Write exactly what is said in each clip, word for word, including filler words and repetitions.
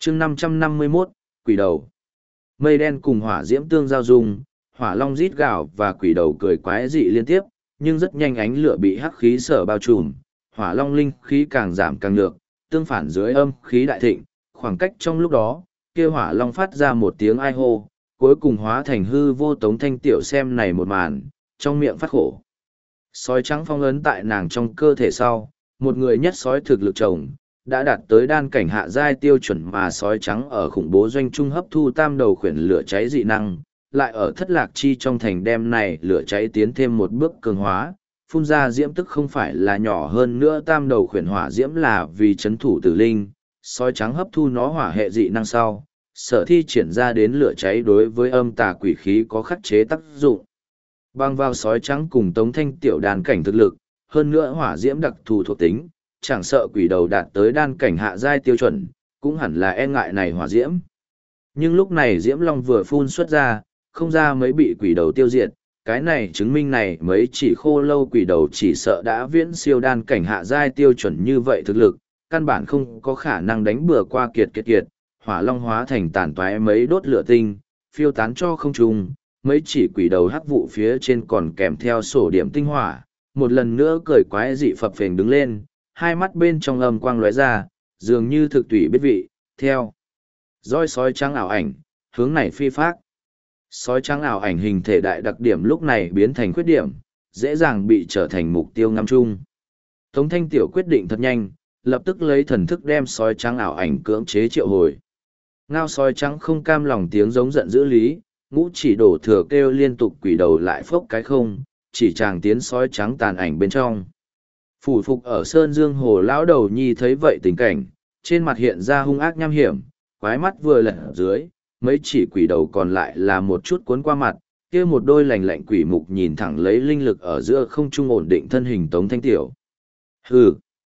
chương năm trăm năm mươi mốt, quỷ đầu. Mây đen cùng hỏa diễm tương giao dung, hỏa long rít gào và quỷ đầu cười quái dị liên tiếp, nhưng rất nhanh ánh lửa bị hắc khí sở bao trùm, hỏa long linh khí càng giảm càng nhược, tương phản dưới âm khí đại thịnh, khoảng cách trong lúc đó, kia hỏa long phát ra một tiếng ai hô, cuối cùng hóa thành hư vô. Tống Thanh Tiểu xem này một màn, trong miệng phát khổ. Sói trắng phong ấn tại nàng trong cơ thể sau, một người nhất sói thực lực chồng, đã đạt tới đan cảnh hạ giai tiêu chuẩn, mà sói trắng ở khủng bố doanh trung hấp thu tam đầu khuyển lửa cháy dị năng, lại ở thất lạc chi trong thành đem này lửa cháy tiến thêm một bước cường hóa, phun ra diễm tức không phải là nhỏ hơn nữa tam đầu khuyển hỏa diễm là vì chấn thủ tử linh, sói trắng hấp thu nó hỏa hệ dị năng sau, sở thi triển ra đến lửa cháy đối với âm tà quỷ khí có khắc chế tác dụng. Băng vào sói trắng cùng Tống Thanh Tiểu đan cảnh thực lực, hơn nữa hỏa diễm đặc thù thuộc tính, chẳng sợ quỷ đầu đạt tới đan cảnh hạ giai tiêu chuẩn, cũng hẳn là e ngại này hỏa diễm. Nhưng lúc này diễm long vừa phun xuất ra, không ra mấy bị quỷ đầu tiêu diệt, cái này chứng minh này mấy chỉ khô lâu quỷ đầu chỉ sợ đã viễn siêu đan cảnh hạ giai tiêu chuẩn như vậy thực lực, căn bản không có khả năng đánh bừa qua kiệt kiệt kiệt, hỏa long hóa thành tàn toái mấy đốt lửa tinh, phiêu tán cho không trung, mấy chỉ quỷ đầu hắc vụ phía trên còn kèm theo sổ điểm tinh hỏa, một lần nữa cười quái dị phập phình đứng lên, hai mắt bên trong âm quang lóe ra, dường như thực tùy biết vị, theo roi sói trắng ảo ảnh, hướng này phi phác. Sói trắng ảo ảnh hình thể đại đặc điểm lúc này biến thành khuyết điểm, dễ dàng bị trở thành mục tiêu ngắm chung. Tống Thanh Tiểu quyết định thật nhanh, lập tức lấy thần thức đem sói trắng ảo ảnh cưỡng chế triệu hồi. Ngao sói trắng không cam lòng tiếng giống giận dữ lý, ngũ chỉ đổ thừa kêu liên tục quỷ đầu lại phốc cái không, chỉ chàng tiến sói trắng tàn ảnh bên trong. Phủ phục ở Sơn Dương Hồ lão đầu nhi thấy vậy tình cảnh, trên mặt hiện ra hung ác nham hiểm, quái mắt vừa lật dưới, mấy chỉ quỷ đầu còn lại là một chút cuốn qua mặt, kia một đôi lành lạnh quỷ mục nhìn thẳng lấy linh lực ở giữa không trung ổn định thân hình Tống Thanh Tiểu. Hừ.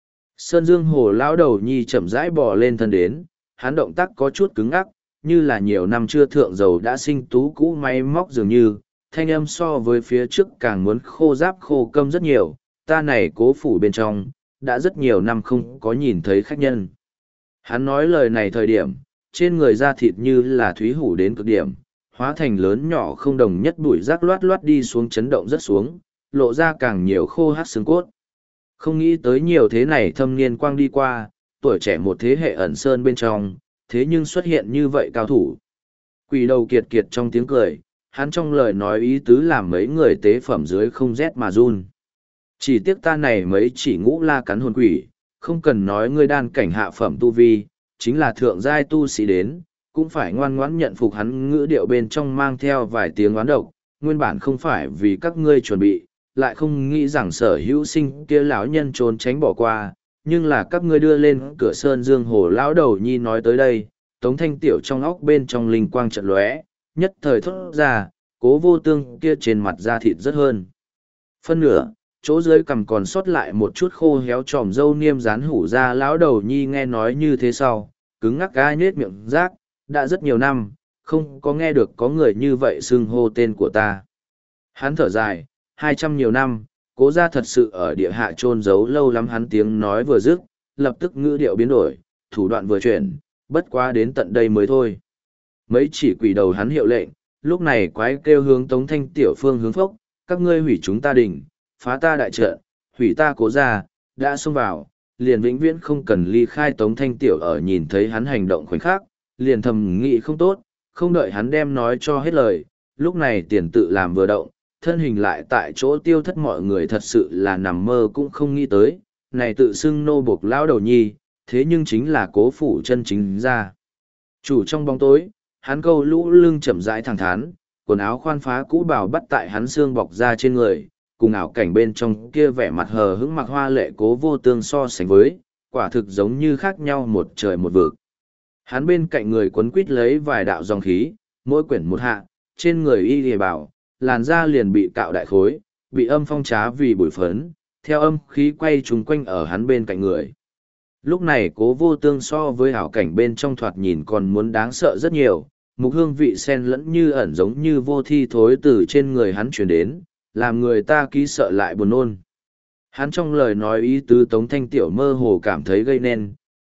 Sơn Dương Hồ lão đầu nhi chậm rãi bò lên thân đến, hắn động tác có chút cứng ngắc, như là nhiều năm chưa thượng dầu đã sinh tú cũ máy móc dường như, thanh âm so với phía trước càng muốn khô giáp khô câm rất nhiều, ta này cố phủ bên trong, đã rất nhiều năm không có nhìn thấy khách nhân. Hắn nói lời này thời điểm, trên người da thịt như là thúy hủ đến cực điểm, hóa thành lớn nhỏ không đồng nhất bụi rác loát loát đi xuống chấn động rất xuống, lộ ra càng nhiều khô hát xương cốt. Không nghĩ tới nhiều thế này thâm niên quang đi qua, tuổi trẻ một thế hệ ẩn sơn bên trong, thế nhưng xuất hiện như vậy cao thủ. Quỷ đầu kiệt kiệt trong tiếng cười, hắn trong lời nói ý tứ làm mấy người tế phẩm dưới không rét mà run. Chỉ tiếc ta này mấy chỉ ngũ la cắn hồn quỷ, không cần nói ngươi đan cảnh hạ phẩm tu vi, chính là thượng giai tu sĩ đến, cũng phải ngoan ngoãn nhận phục. Hắn ngữ điệu bên trong mang theo vài tiếng oán độc, nguyên bản không phải vì các ngươi chuẩn bị, lại không nghĩ rằng sở hữu sinh kia lão nhân trốn tránh bỏ qua, nhưng là các ngươi đưa lên cửa Sơn Dương Hồ lão đầu nhi nói tới đây, Tống Thanh Tiểu trong óc bên trong linh quang trận lóe, nhất thời thốt ra, Cố Vô Tương kia trên mặt da thịt rất hơn. Phân nửa, chỗ dưới cằm còn sót lại một chút khô héo tròm râu niêm dán hủ ra. Lão đầu nhi nghe nói như thế sau, cứng ngắc gai nết miệng rác, đã rất nhiều năm, không có nghe được có người như vậy xưng hô tên của ta. Hắn thở dài, hai trăm nhiều năm, Cố gia thật sự ở địa hạ chôn giấu lâu lắm. Hắn tiếng nói vừa dứt, lập tức ngữ điệu biến đổi, thủ đoạn vừa chuyển, bất quá đến tận đây mới thôi. Mấy chỉ quỷ đầu hắn hiệu lệnh, lúc này quái kêu hướng Tống Thanh Tiểu phương hướng phốc, các ngươi hủy chúng ta đỉnh, phá ta đại trận, hủy ta Cố gia, đã xông vào, liền vĩnh viễn không cần ly khai. Tống Thanh Tiểu ở nhìn thấy hắn hành động khoảnh khắc, liền thầm nghĩ không tốt, không đợi hắn đem nói cho hết lời, lúc này tiền tự làm vừa động, thân hình lại tại chỗ tiêu thất. Mọi người thật sự là nằm mơ cũng không nghĩ tới, này tự xưng nô buộc lão đầu nhi, thế nhưng chính là Cố phủ chân chính ra. Chủ trong bóng tối, hắn câu lũ lưng chậm rãi thẳng thắn, quần áo khoan phá cũ bào bắt tại hắn xương bọc ra trên người, cùng ảo cảnh bên trong kia vẻ mặt hờ hững mặc hoa lệ Cố Vô Tương so sánh với, quả thực giống như khác nhau một trời một vực. Hắn bên cạnh người quấn quít lấy vài đạo dòng khí, mỗi quyển một hạ, trên người y lìa bảo, làn da liền bị cạo đại khối, bị âm phong trá vì bụi phấn, theo âm khí quay trúng quanh ở hắn bên cạnh người. Lúc này Cố Vô Tương so với ảo cảnh bên trong thoạt nhìn còn muốn đáng sợ rất nhiều, mục hương vị sen lẫn như ẩn giống như vô thi thối từ trên người hắn truyền đến, làm người ta ký sợ lại buồn nôn. Hắn trong lời nói ý tứ Tống Thanh Tiểu mơ hồ cảm thấy gây nên,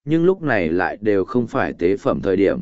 nhưng lúc này lại đều không phải tế phẩm thời điểm.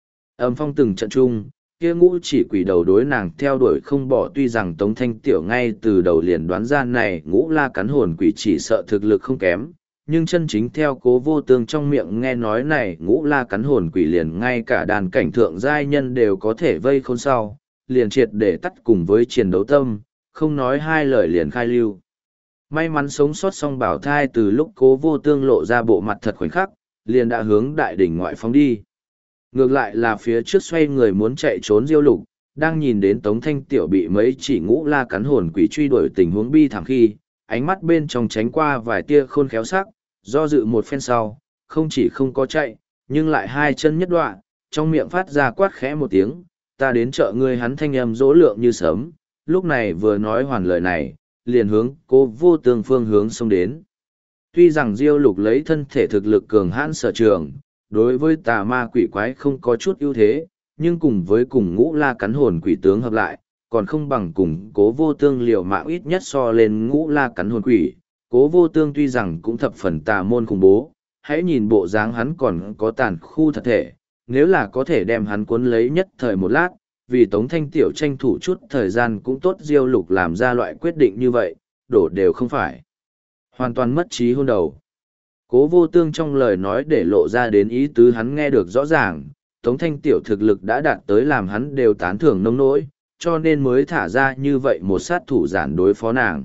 Âm phong từng trận chung, kia ngũ chỉ quỷ đầu đối nàng theo đuổi không bỏ, tuy rằng Tống Thanh Tiểu ngay từ đầu liền đoán ra này ngũ la cắn hồn quỷ chỉ sợ thực lực không kém, nhưng chân chính theo Cố Vô Tương trong miệng nghe nói này ngũ la cắn hồn quỷ liền ngay cả đàn cảnh thượng giai nhân đều có thể vây khôn sau, liền triệt để tắt cùng với chiến đấu tâm, không nói hai lời liền khai lưu. May mắn sống sót xong bảo thai từ lúc Cố Vô Tương lộ ra bộ mặt thật khoảnh khắc, liền đã hướng đại đỉnh ngoại phóng đi. Ngược lại là phía trước xoay người muốn chạy trốn Diêu Lục, đang nhìn đến Tống Thanh Tiểu bị mấy chỉ ngũ la cắn hồn quỷ truy đuổi tình huống bi thảm khi, ánh mắt bên trong tránh qua vài tia khôn khéo sắc, do dự một phen sau, không chỉ không có chạy, nhưng lại hai chân nhất đoạn, trong miệng phát ra quát khẽ một tiếng, ta đến chợ ngươi, hắn thanh âm dỗ lượng như sớm, lúc này vừa nói hoàn lời này, liền hướng Cố Vô Tương phương hướng xông đến. Tuy rằng Diêu Lục lấy thân thể thực lực cường hãn sở trường, đối với tà ma quỷ quái không có chút ưu thế, nhưng cùng với cùng ngũ la cắn hồn quỷ tướng hợp lại, còn không bằng cùng Cố Vô Tương liều mạng ít nhất so lên ngũ la cắn hồn quỷ. Cố Vô Tương tuy rằng cũng thập phần tà môn khủng bố, hãy nhìn bộ dáng hắn còn có tàn khu thật thể, nếu là có thể đem hắn cuốn lấy nhất thời một lát, vì Tống Thanh Tiểu tranh thủ chút thời gian cũng tốt. Diêu Lục làm ra loại quyết định như vậy, đổ đều không phải. Hoàn toàn mất trí hôn đầu. Cố Vô Tương trong lời nói để lộ ra đến ý tứ hắn nghe được rõ ràng, Tống Thanh Tiểu thực lực đã đạt tới làm hắn đều tán thưởng nông nỗi, cho nên mới thả ra như vậy một sát thủ giản đối phó nàng.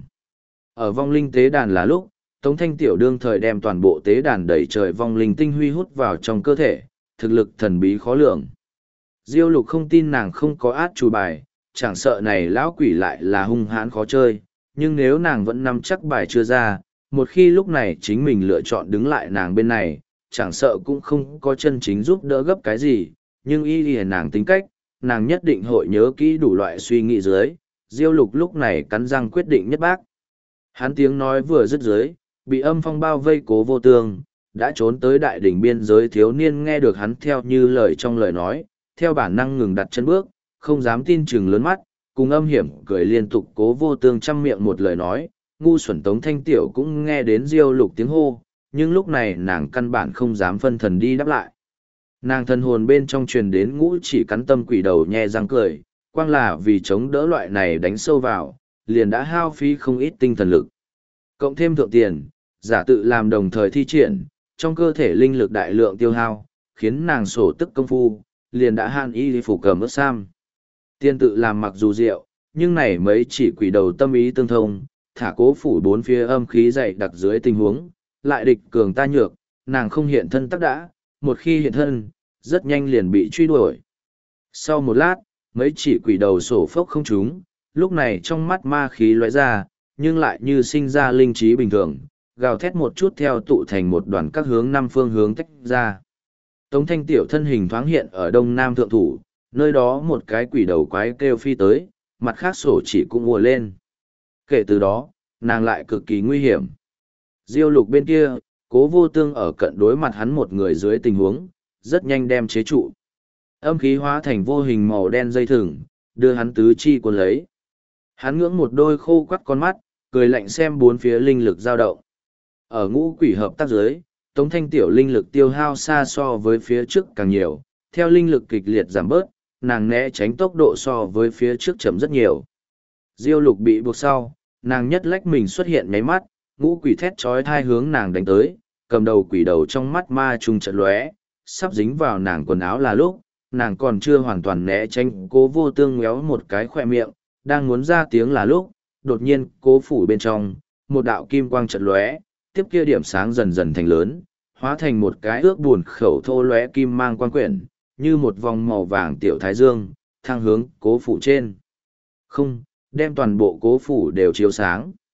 Ở vong linh tế đàn là lúc, Tống Thanh Tiểu đương thời đem toàn bộ tế đàn đẩy trời vong linh tinh huy hút vào trong cơ thể, thực lực thần bí khó lường. Diêu Lục không tin nàng không có át chủ bài, chẳng sợ này lão quỷ lại là hung hãn khó chơi, nhưng nếu nàng vẫn nắm chắc bài chưa ra, một khi lúc này chính mình lựa chọn đứng lại nàng bên này, chẳng sợ cũng không có chân chính giúp đỡ gấp cái gì, nhưng y y nàng tính cách, nàng nhất định hội nhớ kỹ đủ loại suy nghĩ dưới. Diêu Lục lúc này cắn răng quyết định nhất bác. Hắn tiếng nói vừa dứt dưới, bị âm phong bao vây Cố Vô Tương, đã trốn tới đại đỉnh biên giới thiếu niên nghe được hắn theo như lời trong lời nói, theo bản năng ngừng đặt chân bước, không dám tin chừng lớn mắt, cùng âm hiểm cười liên tục. Cố Vô Tương chăm miệng một lời nói, ngu xuẩn Tống Thanh Tiểu cũng nghe đến Diêu Lục tiếng hô, nhưng lúc này nàng căn bản không dám phân thần đi đáp lại. Nàng thân hồn bên trong truyền đến ngũ chỉ cắn tâm quỷ đầu nhe răng cười, quang là vì chống đỡ loại này đánh sâu vào, liền đã hao phí không ít tinh thần lực. Cộng thêm thượng tiền, giả tự làm đồng thời thi triển, trong cơ thể linh lực đại lượng tiêu hao, khiến nàng sổ tức công phu, liền đã han y phủ cầm ướt sam. Tiên tự làm mặc dù diệu, nhưng này mấy chỉ quỷ đầu tâm ý tương thông, thả cố phủ bốn phía âm khí dày đặc dưới tình huống, lại địch cường ta nhược, nàng không hiện thân tắc đã, một khi hiện thân, rất nhanh liền bị truy đuổi. Sau một lát, mấy chỉ quỷ đầu sổ phốc không trúng, lúc này trong mắt ma khí lóe ra, nhưng lại như sinh ra linh trí bình thường, gào thét một chút theo tụ thành một đoàn các hướng năm phương hướng tách ra. Tống Thanh Tiểu thân hình thoáng hiện ở đông nam thượng thủ, nơi đó một cái quỷ đầu quái kêu phi tới, mặt khác sổ chỉ cũng ùa lên. Kể từ đó, nàng lại cực kỳ nguy hiểm. Diêu Lục bên kia, Cố Vô Tương ở cận đối mặt hắn một người dưới tình huống, rất nhanh đem chế trụ. Âm khí hóa thành vô hình màu đen dây thừng, đưa hắn tứ chi cuốn lấy. Hắn ngưỡng một đôi khô quắt con mắt, cười lạnh xem bốn phía linh lực dao động. Ở ngũ quỷ hợp tác dưới, Tống Thanh Tiểu linh lực tiêu hao xa so với phía trước càng nhiều, theo linh lực kịch liệt giảm bớt, nàng né tránh tốc độ so với phía trước chậm rất nhiều. Diêu Lục bị buộc sau, nàng nhất lách mình xuất hiện nháy mắt, ngũ quỷ thét chói tai hướng nàng đánh tới, cầm đầu quỷ đầu trong mắt ma trùng trận lóe, sắp dính vào nàng quần áo là lúc, nàng còn chưa hoàn toàn né tránh. Cố Vô Tương méo một cái khỏe miệng, đang muốn ra tiếng là lúc, đột nhiên cố phủ bên trong, một đạo kim quang trận lóe, tiếp kia điểm sáng dần dần thành lớn, hóa thành một cái ước buồn khẩu thô lóe kim mang quang quyển, như một vòng màu vàng tiểu thái dương, thăng hướng cố phủ trên. Không, đem toàn bộ cố phủ đều chiếu sáng.